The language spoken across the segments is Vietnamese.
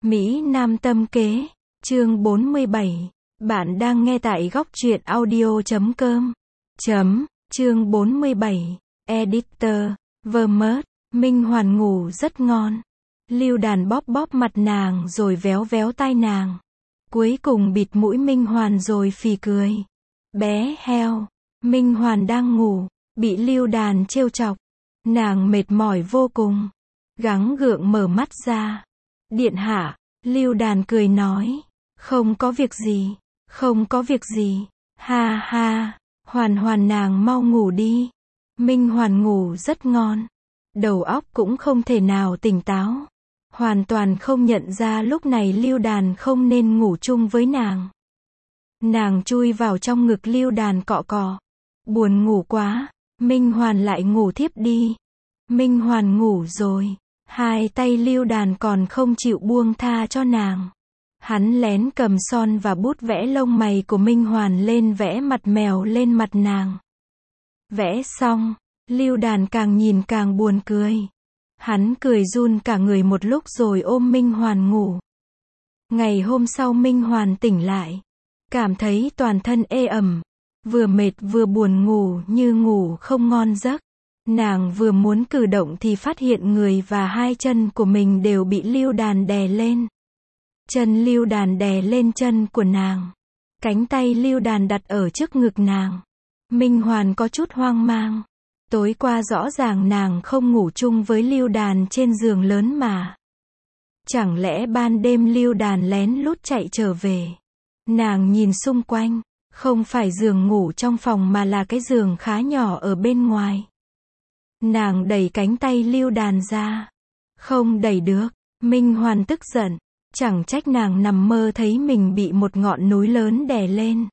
Mỹ Nam tâm kế, chương 47. Bạn đang nghe tại góc truyện audio.com. Chương 47. Editor, Vermont, Minh Hoàn ngủ rất ngon. Lưu Đàn bóp bóp mặt nàng rồi véo véo tai nàng. Cuối cùng bịt mũi Minh Hoàn rồi phì cười. Bé heo, Minh Hoàn đang ngủ, bị Lưu Đàn trêu chọc. Nàng mệt mỏi vô cùng. Gắng gượng mở mắt ra. Điện hạ, Lưu Đàn cười nói. Không có việc gì, không có việc gì. Ha ha, Hoàn Hoàn nàng mau ngủ đi. Minh Hoàn ngủ rất ngon. Đầu óc cũng không thể nào tỉnh táo. Hoàn toàn không nhận ra lúc này Lưu Đàn không nên ngủ chung với nàng. Nàng chui vào trong ngực Lưu Đàn cọ cọ. Buồn ngủ quá, Minh Hoàn lại ngủ thiếp đi. Minh Hoàn ngủ rồi. Hai tay Lưu Đàn còn không chịu buông tha cho nàng. Hắn lén cầm son và bút vẽ lông mày của Minh Hoàn lên, vẽ mặt mèo lên mặt nàng. Vẽ xong, Lưu Đàn càng nhìn càng buồn cười. Hắn cười run cả người một lúc rồi ôm Minh Hoàn ngủ. Ngày hôm sau Minh Hoàn tỉnh lại. Cảm thấy toàn thân ê ẩm. Vừa mệt vừa buồn ngủ như ngủ không ngon giấc. Nàng vừa muốn cử động thì phát hiện người và hai chân của mình đều bị Lưu Đàn đè lên. Chân Lưu Đàn đè lên chân của nàng. Cánh tay Lưu Đàn đặt ở trước ngực nàng. Minh Hoàn có chút hoang mang. Tối qua rõ ràng nàng không ngủ chung với Lưu Đàn trên giường lớn mà. Chẳng lẽ ban đêm Lưu Đàn lén lút chạy trở về? Nàng nhìn xung quanh, không phải giường ngủ trong phòng mà là cái giường khá nhỏ ở bên ngoài. Nàng đẩy cánh tay Lưu Đàn ra. Không đẩy được. Minh Hoàn tức giận. Chẳng trách nàng nằm mơ thấy mình bị một ngọn núi lớn đè lên.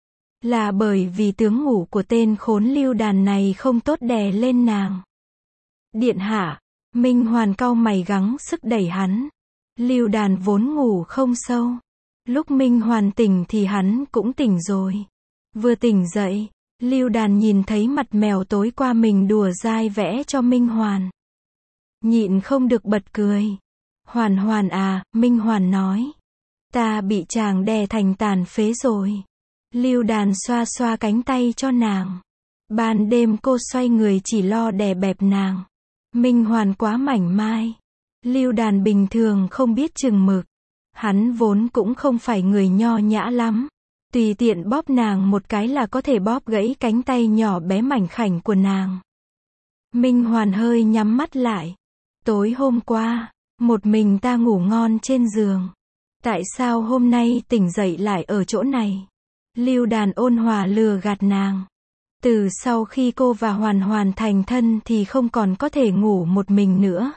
Là bởi vì tướng ngủ của tên khốn Lưu Đàn này không tốt đè lên nàng. Điện hạ, Minh Hoàn cau mày gắng sức đẩy hắn. Lưu Đàn vốn ngủ không sâu. Lúc Minh Hoàn tỉnh thì hắn cũng tỉnh rồi. Vừa tỉnh dậy, Lưu Đàn nhìn thấy mặt mèo tối qua mình đùa dai vẽ cho Minh Hoàn. Nhịn không được bật cười. Hoàn Hoàn à, Minh Hoàn nói. Ta bị chàng đè thành tàn phế rồi. Lưu Đàn xoa xoa cánh tay cho nàng. Ban đêm cô xoay người chỉ lo đè bẹp nàng. Minh Hoàn quá mảnh mai. Lưu Đàn bình thường không biết chừng mực. Hắn vốn cũng không phải người nho nhã lắm. Tùy tiện bóp nàng một cái là có thể bóp gãy cánh tay nhỏ bé mảnh khảnh của nàng. Minh Hoàn hơi nhắm mắt lại. Tối hôm qua, một mình ta ngủ ngon trên giường. Tại sao hôm nay tỉnh dậy lại ở chỗ này? Lưu Đàn ôn hòa lừa gạt nàng. Từ sau khi cô và Hoàn Hoàn thành thân thì không còn có thể ngủ một mình nữa.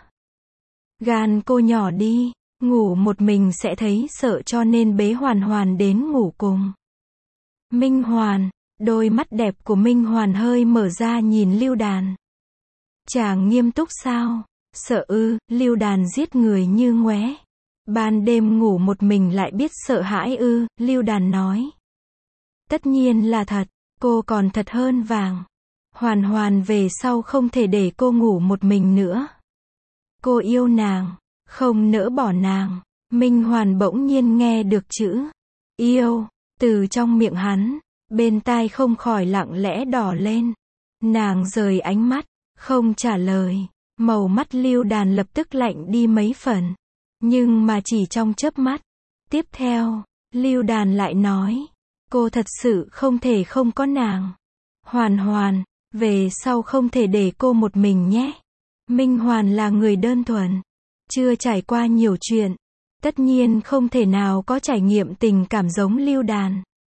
Gan cô nhỏ đi, ngủ một mình sẽ thấy sợ cho nên bế Hoàn Hoàn đến ngủ cùng. Minh Hoàn, đôi mắt đẹp của Minh Hoàn hơi mở ra nhìn Lưu Đàn. Chàng nghiêm túc sao? Sợ ư? Lưu Đàn giết người như ngoé. Ban đêm ngủ một mình lại biết sợ hãi ư? Lưu Đàn nói. Tất nhiên là thật, cô còn thật hơn vàng. Hoàn Hoàn về sau không thể để cô ngủ một mình nữa. Cô yêu nàng, không nỡ bỏ nàng. Minh Hoàn bỗng nhiên nghe được chữ yêu từ trong miệng hắn, bên tai không khỏi lặng lẽ đỏ lên. Nàng rời ánh mắt, không trả lời. Màu mắt Lưu Đàn lập tức lạnh đi mấy phần. Nhưng mà chỉ trong chớp mắt. Tiếp theo, Lưu Đàn lại nói. Cô thật sự không thể không có nàng. Hoàn Hoàn, về sau không thể để cô một mình nhé. Minh Hoàn là người đơn thuần. Chưa trải qua nhiều chuyện. Tất nhiên không thể nào có trải nghiệm tình cảm giống Lưu Đàn.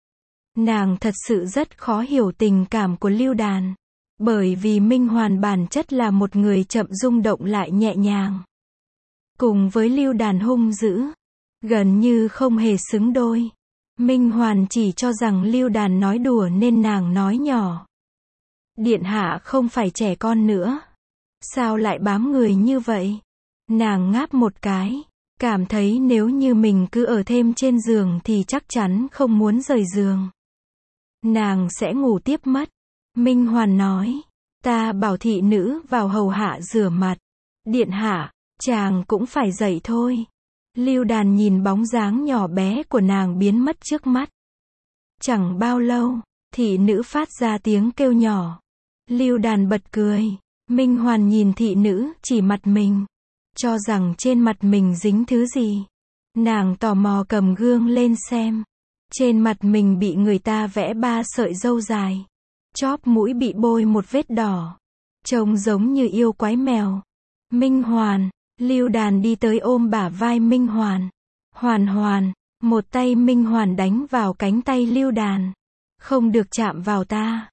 Nàng thật sự rất khó hiểu tình cảm của Lưu Đàn. Bởi vì Minh Hoàn bản chất là một người chậm rung động lại nhẹ nhàng. Cùng với Lưu Đàn hung dữ. Gần như không hề xứng đôi. Minh Hoàn chỉ cho rằng Lưu Đàn nói đùa nên nàng nói nhỏ. Điện hạ không phải trẻ con nữa. Sao lại bám người như vậy? Nàng ngáp một cái. Cảm thấy nếu như mình cứ ở thêm trên giường thì chắc chắn không muốn rời giường. Nàng sẽ ngủ tiếp mất. Minh Hoàn nói. Ta bảo thị nữ vào hầu hạ rửa mặt. Điện hạ, chàng cũng phải dậy thôi. Lưu Đàn nhìn bóng dáng nhỏ bé của nàng biến mất trước mắt. Chẳng bao lâu, thị nữ phát ra tiếng kêu nhỏ. Lưu Đàn bật cười. Minh Hoàn nhìn thị nữ chỉ mặt mình, cho rằng trên mặt mình dính thứ gì. Nàng tò mò cầm gương lên xem. Trên mặt mình bị người ta vẽ 3 sợi râu dài. Chóp mũi bị bôi một vết đỏ. Trông giống như yêu quái mèo. Minh Hoàn. Lưu Đàn đi tới ôm bả vai Minh Hoàn. Hoàn Hoàn. Một tay Minh Hoàn đánh vào cánh tay Lưu Đàn. Không được chạm vào ta.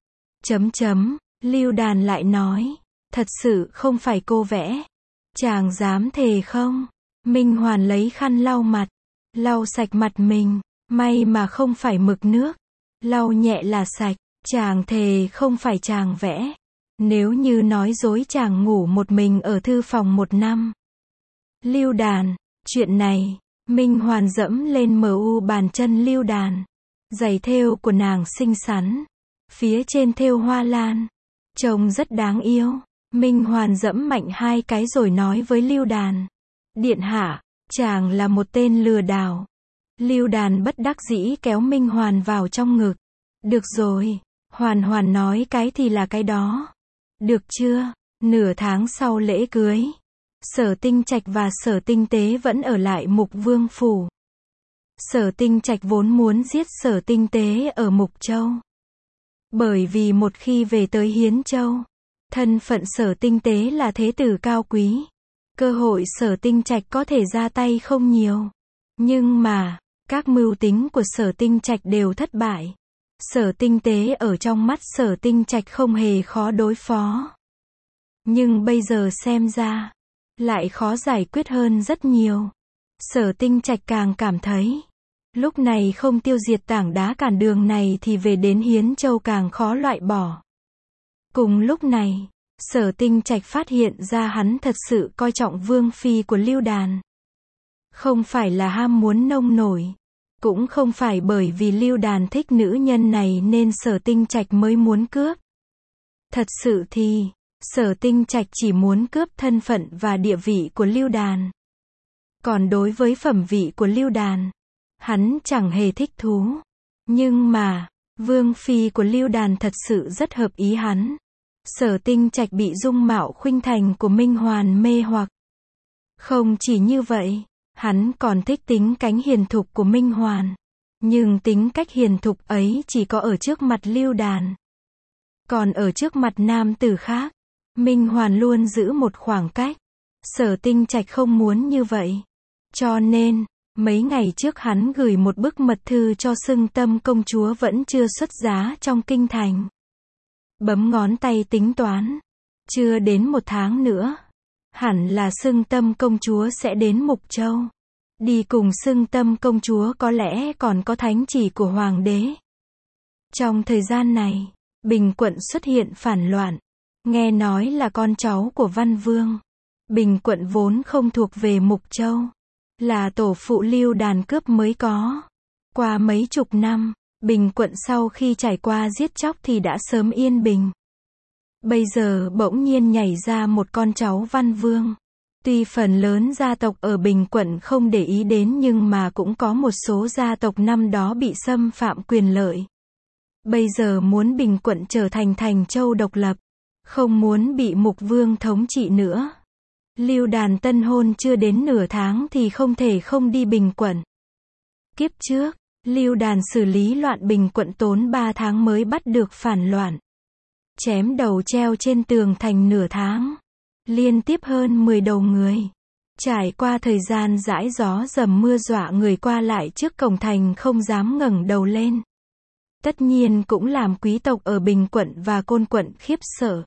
Lưu Đàn lại nói. Thật sự không phải cô vẽ. Chàng dám thề không? Minh Hoàn lấy khăn lau mặt. Lau sạch mặt mình. May mà không phải mực nước. Lau nhẹ là sạch. Chàng thề không phải chàng vẽ. Nếu như nói dối chàng ngủ một mình ở thư phòng 1 năm. Lưu Đàn. Chuyện này. Minh Hoàn dẫm lên mu bàn chân Lưu Đàn. Giày thêu của nàng xinh xắn. Phía trên thêu hoa lan. Trông rất đáng yêu. Minh Hoàn dẫm mạnh 2 cái rồi nói với Lưu Đàn. Điện hạ, chàng là một tên lừa đảo. Lưu Đàn bất đắc dĩ kéo Minh Hoàn vào trong ngực. Được rồi, Hoàn Hoàn nói cái thì là cái đó. Được chưa? Nửa tháng sau lễ cưới, Sở Tinh Trạch và Sở Tinh Tế vẫn ở lại Mục Vương phủ. Sở Tinh Trạch vốn muốn giết Sở Tinh Tế ở Mục Châu. Bởi vì một khi về tới Hiến Châu, thân phận Sở Tinh Tế là thế tử cao quý. Cơ hội Sở Tinh Trạch có thể ra tay không nhiều. Nhưng mà, các mưu tính của Sở Tinh Trạch đều thất bại. Sở Tinh Tế ở trong mắt Sở Tinh Trạch không hề khó đối phó. Nhưng bây giờ xem ra, lại khó giải quyết hơn rất nhiều. Sở Tinh Trạch càng cảm thấy, lúc này không tiêu diệt tảng đá cản đường này thì về đến Hiến Châu càng khó loại bỏ. Cùng lúc này, Sở Tinh Trạch phát hiện ra hắn thật sự coi trọng vương phi của Lưu Đàn. Không phải là ham muốn nông nổi, cũng không phải bởi vì Lưu Đàn thích nữ nhân này nên Sở Tinh Trạch mới muốn cướp. Thật sự thì, Sở Tinh Trạch chỉ muốn cướp thân phận và địa vị của Lưu Đàn. Còn đối với phẩm vị của Lưu Đàn, hắn chẳng hề thích thú. Nhưng mà, vương phi của Lưu Đàn thật sự rất hợp ý hắn. Sở Tinh Trạch bị dung mạo khuynh thành của Minh Hoàn mê hoặc. Không chỉ như vậy, hắn còn thích tính cánh hiền thục của Minh Hoàn. Nhưng tính cách hiền thục ấy chỉ có ở trước mặt Lưu Đàn. Còn ở trước mặt nam tử khác, Minh Hoàn luôn giữ một khoảng cách. Sở Tinh Trạch không muốn như vậy. Cho nên, mấy ngày trước hắn gửi một bức mật thư cho Xưng Tâm công chúa vẫn chưa xuất giá trong kinh thành. Bấm ngón tay tính toán. Chưa đến 1 tháng nữa. Hẳn là Xưng Tâm công chúa sẽ đến Mục Châu. Đi cùng Xưng Tâm công chúa có lẽ còn có thánh chỉ của hoàng đế. Trong thời gian này, Bình quận xuất hiện phản loạn. Nghe nói là con cháu của Văn Vương. Bình quận vốn không thuộc về Mục Châu. Là tổ phụ Lưu Đàn cướp mới có. Qua mấy chục năm, Bình quận sau khi trải qua giết chóc thì đã sớm yên bình. Bây giờ bỗng nhiên nhảy ra một con cháu Văn Vương. Tuy phần lớn gia tộc ở Bình quận không để ý đến nhưng mà cũng có một số gia tộc năm đó bị xâm phạm quyền lợi. Bây giờ muốn Bình quận trở thành thành châu độc lập. Không muốn bị Mục Vương thống trị nữa. Lưu Đàn tân hôn chưa đến nửa tháng thì không thể không đi Bình quận. Kiếp trước, Lưu Đàn xử lý loạn Bình quận tốn 3 tháng mới bắt được phản loạn. Chém đầu treo trên tường thành nửa tháng. Liên tiếp hơn 10 đầu người. Trải qua thời gian dãi gió dầm mưa dọa người qua lại trước cổng thành không dám ngẩng đầu lên. Tất nhiên cũng làm quý tộc ở Bình quận và Côn quận khiếp sợ.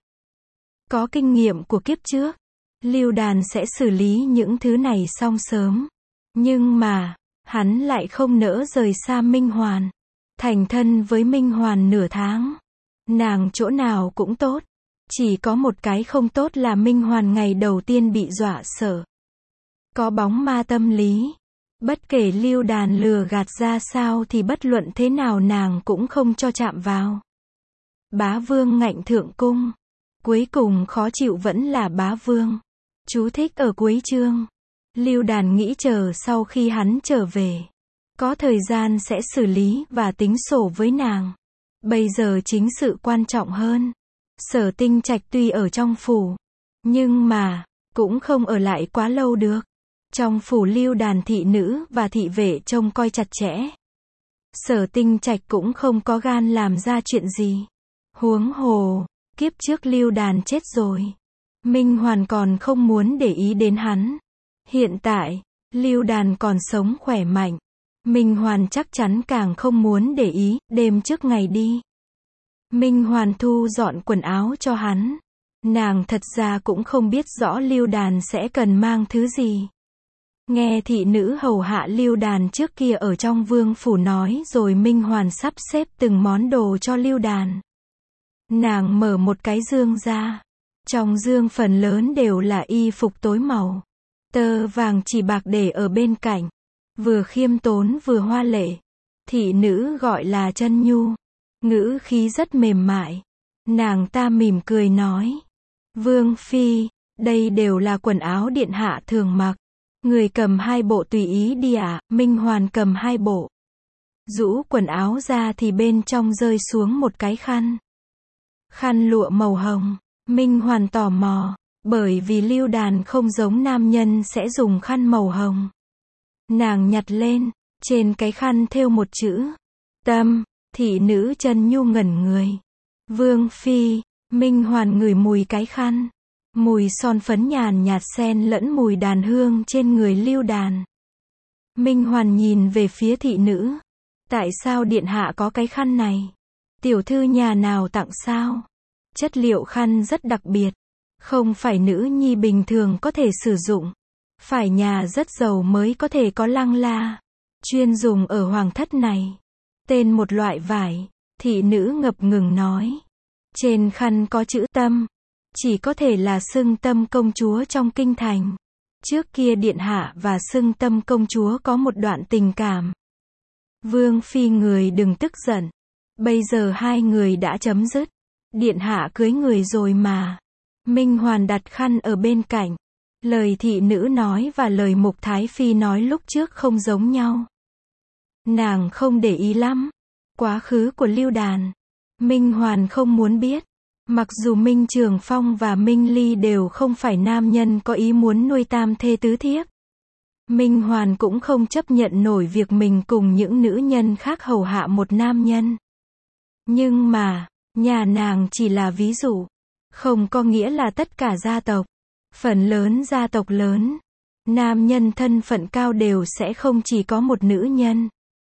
Có kinh nghiệm của kiếp trước, Lưu Đàn sẽ xử lý những thứ này xong sớm. Nhưng mà, hắn lại không nỡ rời xa Minh Hoàn. Thành thân với Minh Hoàn nửa tháng. Nàng chỗ nào cũng tốt. Chỉ có một cái không tốt là Minh Hoàn ngày đầu tiên bị dọa sợ. Có bóng ma tâm lý. Bất kể Lưu Đàn lừa gạt ra sao thì bất luận thế nào nàng cũng không cho chạm vào. Bá Vương ngạnh thượng cung. Cuối cùng khó chịu vẫn là Bá Vương. Chú thích ở cuối chương. Lưu Đàn nghĩ chờ sau khi hắn trở về, có thời gian sẽ xử lý và tính sổ với nàng. Bây giờ chính sự quan trọng hơn. Sở Tinh Trạch tuy ở trong phủ, nhưng mà, cũng không ở lại quá lâu được. Trong phủ Lưu Đàn thị nữ và thị vệ trông coi chặt chẽ. Sở Tinh Trạch cũng không có gan làm ra chuyện gì. Huống hồ, kiếp trước Lưu Đàn chết rồi. Minh Hoàn còn không muốn để ý đến hắn. Hiện tại, Lưu Đàn còn sống khỏe mạnh. Minh Hoàn chắc chắn càng không muốn để ý, đêm trước ngày đi. Minh Hoàn thu dọn quần áo cho hắn. Nàng thật ra cũng không biết rõ Lưu Đàn sẽ cần mang thứ gì. Nghe thị nữ hầu hạ Lưu Đàn trước kia ở trong vương phủ nói rồi Minh Hoàn sắp xếp từng món đồ cho Lưu Đàn. Nàng mở một cái dương ra. Trong dương phần lớn đều là y phục tối màu. Tơ vàng chỉ bạc để ở bên cạnh. Vừa khiêm tốn vừa hoa lệ. Thị nữ gọi là Chân Nhu. Ngữ khí rất mềm mại. Nàng ta mỉm cười nói. Vương phi, đây đều là quần áo điện hạ thường mặc. Người cầm 2 bộ tùy ý đi ạ. Minh Hoàn cầm 2 bộ. Rũ quần áo ra thì bên trong rơi xuống một cái khăn. Khăn lụa màu hồng. Minh Hoàn tò mò, bởi vì Lưu Đàn không giống nam nhân sẽ dùng khăn màu hồng. Nàng nhặt lên, trên cái khăn thêu một chữ. Tâm, thị nữ Chân Nhu ngẩn người. Vương phi, Minh Hoàn ngửi mùi cái khăn. Mùi son phấn nhàn nhạt xen lẫn mùi đàn hương trên người Lưu Đàn. Minh Hoàn nhìn về phía thị nữ. Tại sao điện hạ có cái khăn này? Tiểu thư nhà nào tặng sao? Chất liệu khăn rất đặc biệt. Không phải nữ nhi bình thường có thể sử dụng. Phải nhà rất giàu mới có thể có lăng la. Chuyên dùng ở hoàng thất này. Tên một loại vải. Thị nữ ngập ngừng nói. Trên khăn có chữ Tâm. Chỉ có thể là Xưng Tâm công chúa trong kinh thành. Trước kia điện hạ và Xưng Tâm công chúa có một đoạn tình cảm. Vương phi người đừng tức giận. Bây giờ hai người đã chấm dứt. Điện hạ cưới người rồi mà. Minh Hoàn đặt khăn ở bên cạnh. Lời thị nữ nói và lời Mục Thái Phi nói lúc trước không giống nhau. Nàng không để ý lắm. Quá khứ của Lưu Đàn. Minh Hoàn không muốn biết. Mặc dù Minh Trường Phong và Minh Ly đều không phải nam nhân có ý muốn nuôi tam thê tứ thiếp. Minh Hoàn cũng không chấp nhận nổi việc mình cùng những nữ nhân khác hầu hạ một nam nhân. Nhưng mà, nhà nàng chỉ là ví dụ. Không có nghĩa là tất cả gia tộc. Phần lớn gia tộc lớn, nam nhân thân phận cao đều sẽ không chỉ có một nữ nhân.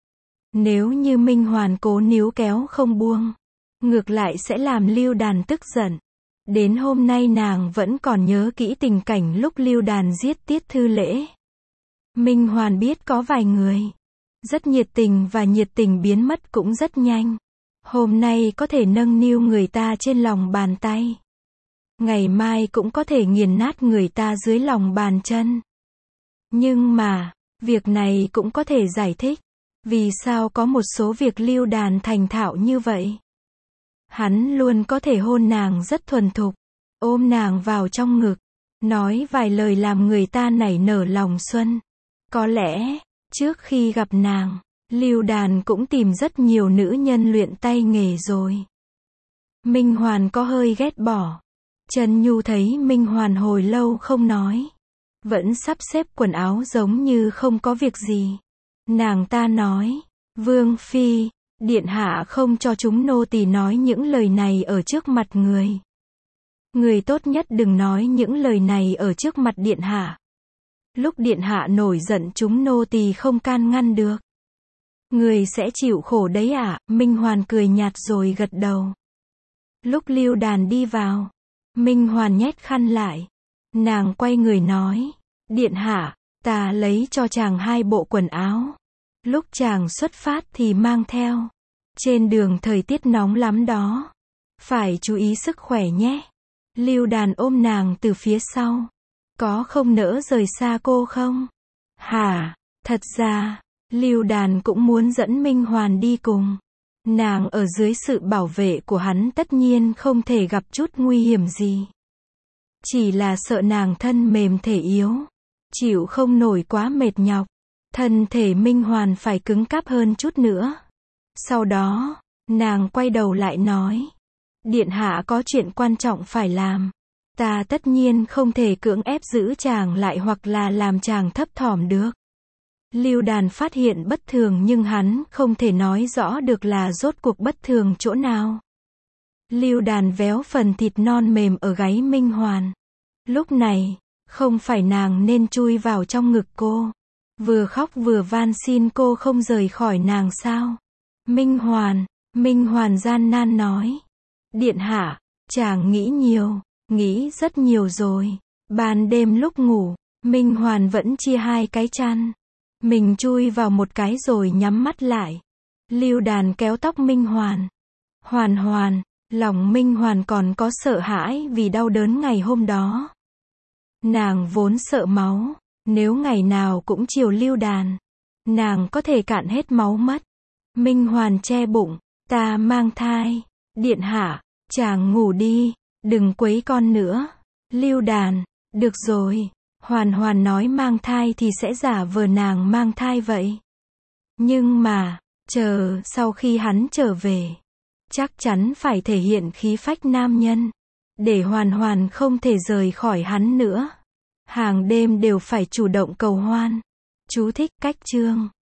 Nếu như Minh Hoàn cố níu kéo không buông, ngược lại sẽ làm Lưu Đàn tức giận. Đến hôm nay nàng vẫn còn nhớ kỹ tình cảnh lúc Lưu Đàn giết Tiết Thư Lễ. Minh Hoàn biết có vài người rất nhiệt tình và nhiệt tình biến mất cũng rất nhanh. Hôm nay có thể nâng niu người ta trên lòng bàn tay. Ngày mai cũng có thể nghiền nát người ta dưới lòng bàn chân. Nhưng mà, việc này cũng có thể giải thích. Vì sao có một số việc Lưu Đàn thành thạo như vậy? Hắn luôn có thể hôn nàng rất thuần thục, ôm nàng vào trong ngực, nói vài lời làm người ta nảy nở lòng xuân. Có lẽ, trước khi gặp nàng, Lưu Đàn cũng tìm rất nhiều nữ nhân luyện tay nghề rồi. Minh Hoàn có hơi ghét bỏ. Chân Nhu thấy Minh Hoàn hồi lâu không nói, vẫn sắp xếp quần áo giống như không có việc gì. Nàng ta nói, Vương phi, điện hạ không cho chúng nô tỳ nói những lời này ở trước mặt người. Người tốt nhất đừng nói những lời này ở trước mặt điện hạ. Lúc điện hạ nổi giận chúng nô tỳ không can ngăn được. Người sẽ chịu khổ đấy ạ. Minh Hoàn cười nhạt rồi gật đầu. Lúc Lưu Đàn đi vào, Minh Hoàn nhét khăn lại. Nàng quay người nói, điện hạ, ta lấy cho chàng 2 bộ quần áo. Lúc chàng xuất phát thì mang theo. Trên đường thời tiết nóng lắm đó. Phải chú ý sức khỏe nhé. Lưu Đàn ôm nàng từ phía sau. Có không nỡ rời xa cô không? Hả? Thật ra, Lưu Đàn cũng muốn dẫn Minh Hoàn đi cùng. Nàng ở dưới sự bảo vệ của hắn tất nhiên không thể gặp chút nguy hiểm gì. Chỉ là sợ nàng thân mềm thể yếu. chịu không nổi quá mệt nhọc. Thân thể Minh Hoàn phải cứng cáp hơn chút nữa. Sau đó, nàng quay đầu lại nói. Điện hạ có chuyện quan trọng phải làm. Ta tất nhiên không thể cưỡng ép giữ chàng lại hoặc là làm chàng thấp thỏm được. Lưu Đàn phát hiện bất thường nhưng hắn không thể nói rõ được là rốt cuộc bất thường chỗ nào. Lưu Đàn véo phần thịt non mềm ở gáy Minh Hoàn. Lúc này, không phải nàng nên chui vào trong ngực cô. Vừa khóc vừa van xin cô không rời khỏi nàng sao? Minh Hoàn gian nan nói. Điện hạ, chàng nghĩ nhiều, nghĩ rất nhiều rồi. Ban đêm lúc ngủ, Minh Hoàn vẫn chia hai cái chăn. Mình chui vào một cái rồi nhắm mắt lại. Lưu Đàn kéo tóc Minh Hoàn. Hoàn, lòng Minh Hoàn còn có sợ hãi vì đau đớn ngày hôm đó. Nàng vốn sợ máu, nếu ngày nào cũng chiều Lưu Đàn, nàng có thể cạn hết máu mất. Minh Hoàn che bụng, ta mang thai. Điện hạ, chàng ngủ đi, đừng quấy con nữa. Lưu Đàn, được rồi. Hoàn nói mang thai thì sẽ giả vờ nàng mang thai vậy. Nhưng mà, sau khi hắn trở về, chắc chắn phải thể hiện khí phách nam nhân, để Hoàn không thể rời khỏi hắn nữa. Hàng đêm đều phải chủ động cầu hoan. Chú thích cách chương